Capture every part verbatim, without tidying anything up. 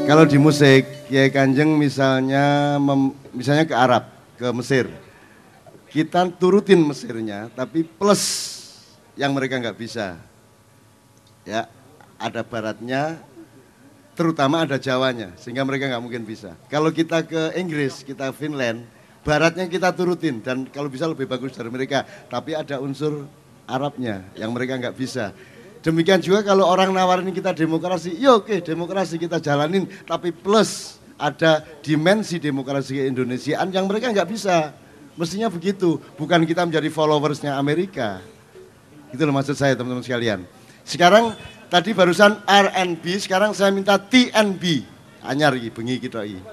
Kalau di musik, Kiai Kanjeng misalnya mem, misalnya ke Arab, ke Mesir. Kita turutin Mesirnya, tapi plus yang mereka nggak bisa. Ya, ada baratnya, terutama ada Jawanya, sehingga mereka nggak mungkin bisa. Kalau kita ke Inggris, kita Finland, baratnya kita turutin dan kalau bisa lebih bagus dari mereka. Tapi ada unsur Arabnya yang mereka nggak bisa. Demikian juga kalau orang nawarin kita demokrasi, ya oke demokrasi kita jalanin, tapi plus ada dimensi demokrasi Keindonesiaan yang mereka nggak bisa. Mestinya begitu, bukan kita menjadi followersnya Amerika. Itu loh maksud saya teman-teman sekalian. Sekarang tadi barusan R and B, sekarang saya minta T and B. Anyar iki, bengi kita iki.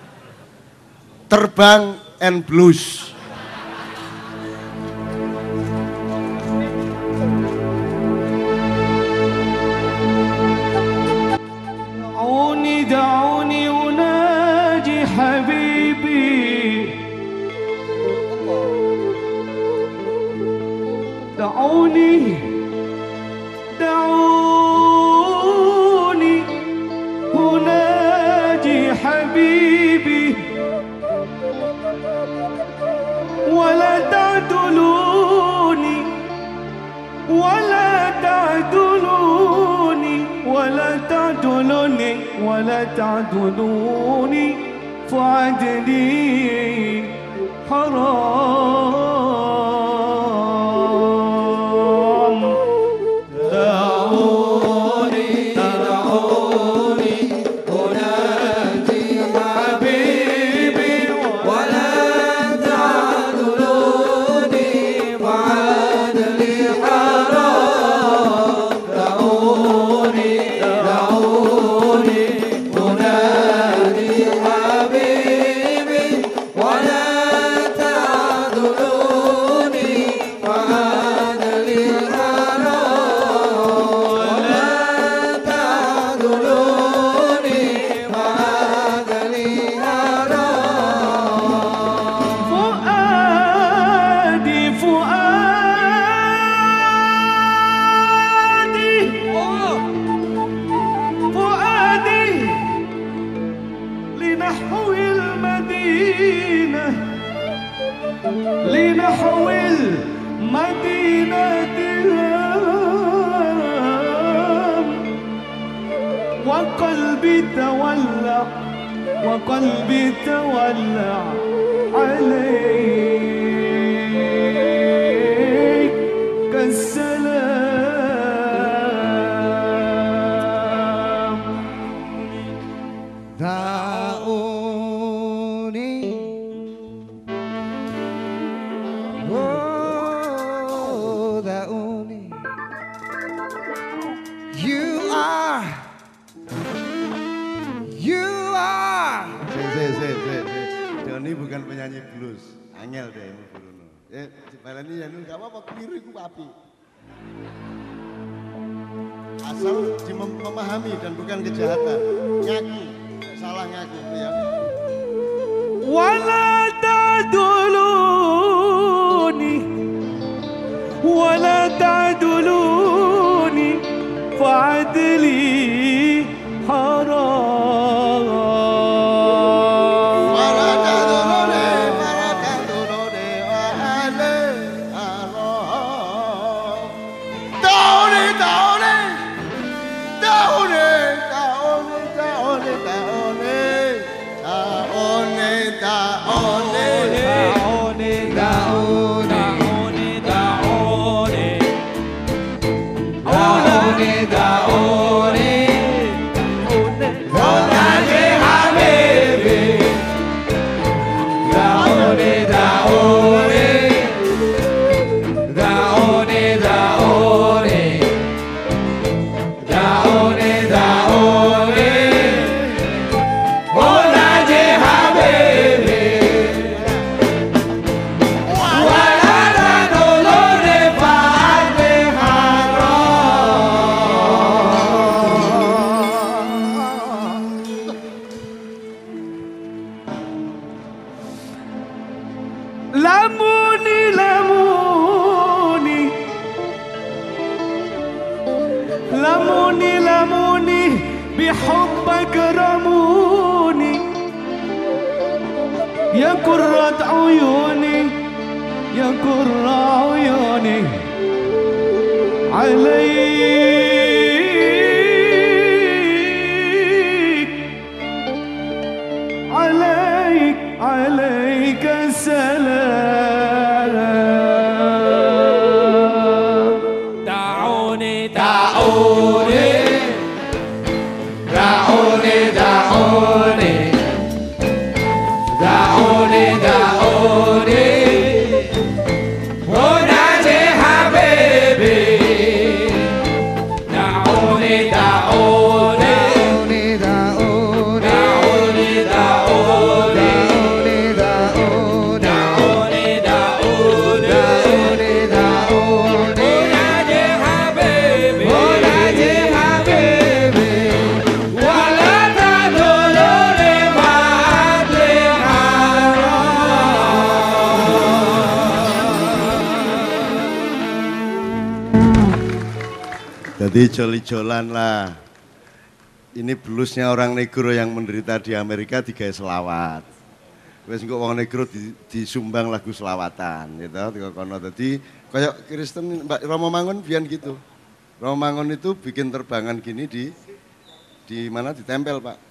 Terbang and Blues. دعوني أناجي حبيبي دعوني دعوني أناجي حبيبي ولا تعدلوني ولا تعدلوني ولا تعدلوني ولا تعدلوني فعدلي حرام دعوني دعوني أنادي حبيبي ولا تعدلوني فعدلي حرام دعوني دعوني أنادي حبيبي ولا تعذلوني فعدلي حرام ولا تعذلوني فعدلي حرام فؤادي فؤادي فؤادي لنحو المدينة لنحو المدينة وقلبي تولع وقلبي تولع عليك كالسلام دعوني oh دعوني you are you are Se, se, se, se, se. Doni bukan penyanyi blues, angel deh ini Bruno. Ya, balani ya nu gak apa-apa, keliru iku api. Asal di mem- memahami dan bukan kejahatan. Ngaku, gak salah ngaku ya. ولا تعدلوني ولا تعدلوني فعدلي حرام Para kadulone, para kadulone, wahale, Allah. Daune, daune, daune, daune, daune, daune, daune, daune, daune, لموني لموني لموني لموني بحبك رموني يا قرة عيوني يا قرة عيوني عليك عليك عليك السلام دعوني دعوني دعوني دعوني دعوني دعوني ونادي حبيبي دعوني دعوني دعوني دعوني دعوني دعوني دعوني دعوني دعوني ونادي حبيبي ونادي حبيبي ولا تدلوني بعد Jadi joli-jolan lah. Ini bluesnya orang negro yang menderita di Amerika digawe selawat. Wes engko wong negro di, disumbang lagu selawatan gitu. Tiga kono dadi kayak Kristen Mbak Romo Mangun biyen gitu. Romo Mangun itu bikin terbangan gini di di mana ditempel, Pak.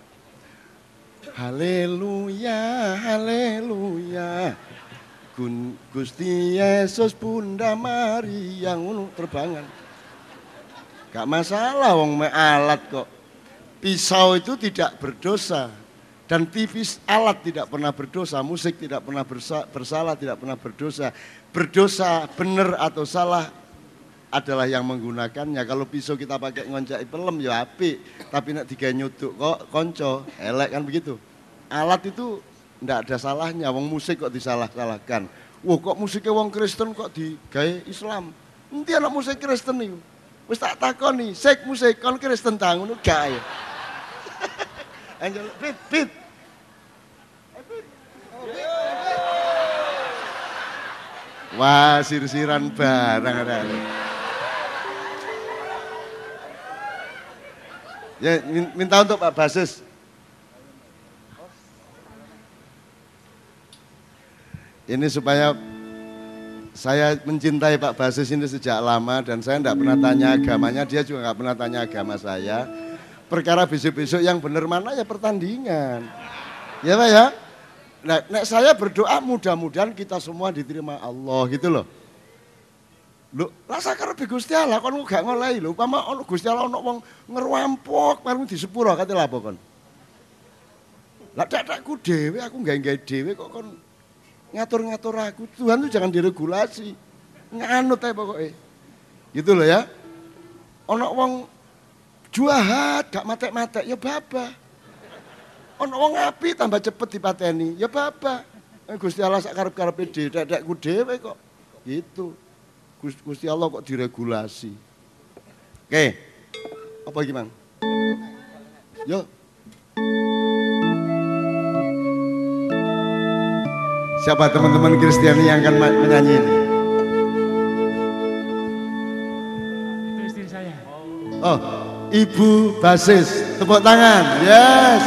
Haleluya, haleluya. Gun, Gusti Yesus Bunda Maria ngono terbangan. Gak masalah wong me alat kok. Pisau itu tidak berdosa dan T V alat tidak pernah berdosa, musik tidak pernah bersa, bersalah, tidak pernah berdosa. Berdosa benar atau salah adalah yang menggunakannya. Kalau pisau kita pakai ngoncaki pelem ya apik, tapi nek digawe nyuduk kok konco, elek kan begitu. Alat itu ndak ada salahnya, wong musik kok disalah-salahkan. Wah kok musiknya wong Kristen kok digawe Islam. Nanti anak musik Kristen itu. Wis tak takoni, sek musik kon Kristen ta ngono gak ya. Anjel pit pit. Wah, sir-siran barang ada. Ya minta untuk Pak Basis. Ini supaya saya mencintai Pak Basis ini sejak lama dan saya tidak pernah tanya agamanya, dia juga nggak pernah tanya agama saya. Perkara besok-besok yang benar mana ya pertandingan. Ya Pak ya? Nah, nek saya berdoa mudah-mudahan kita semua diterima Allah gitu loh. Lho, rasa karepe Gusti Allah kon gak ngolehi lho, upama ono Gusti Allah ono wong ngerwampok marung di sepuro kate lha apa kon. Lah dak-dakku dhewe aku gawe-gawe dhewe kok kon ngatur-ngatur aku. Tuhan tuh jangan diregulasi. Nganut ae pokoke. Gitu loh ya. Ono wong juahat gak matek-matek ya babah. Ono wong api tambah cepet dipateni ya babah. Gusti Allah sak karep-karepe dhewe, dak-dakku dhewe kok. Gitu. Gusti Allah kok diregulasi. Oke. Apa gimana? Yo. Siapa teman-teman Kristiani yang akan menyanyi ini? Itu istri saya. Oh, Ibu Basis. Tepuk tangan. Yes.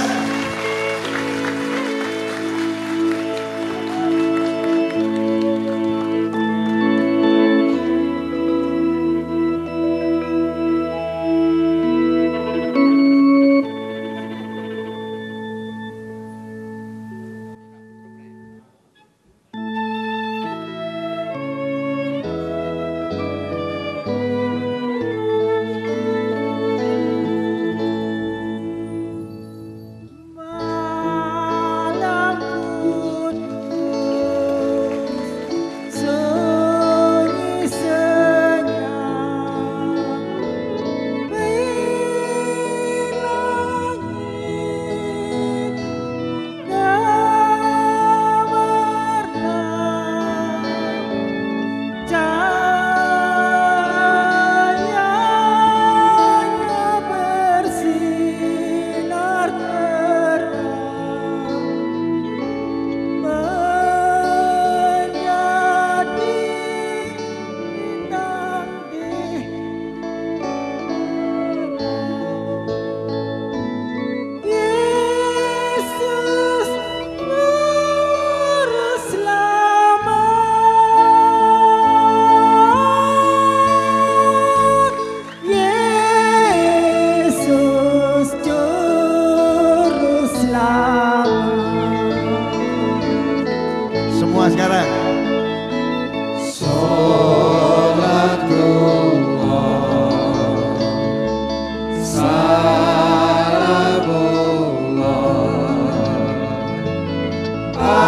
sekarang.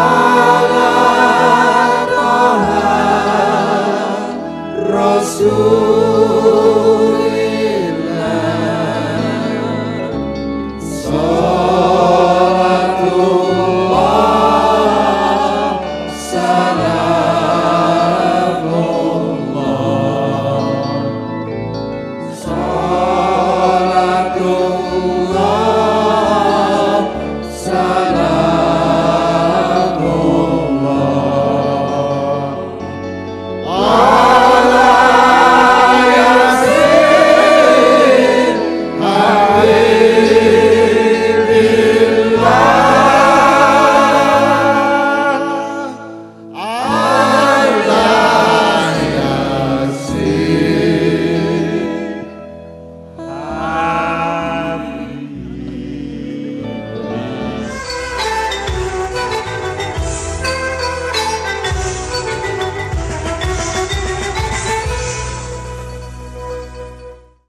Rasul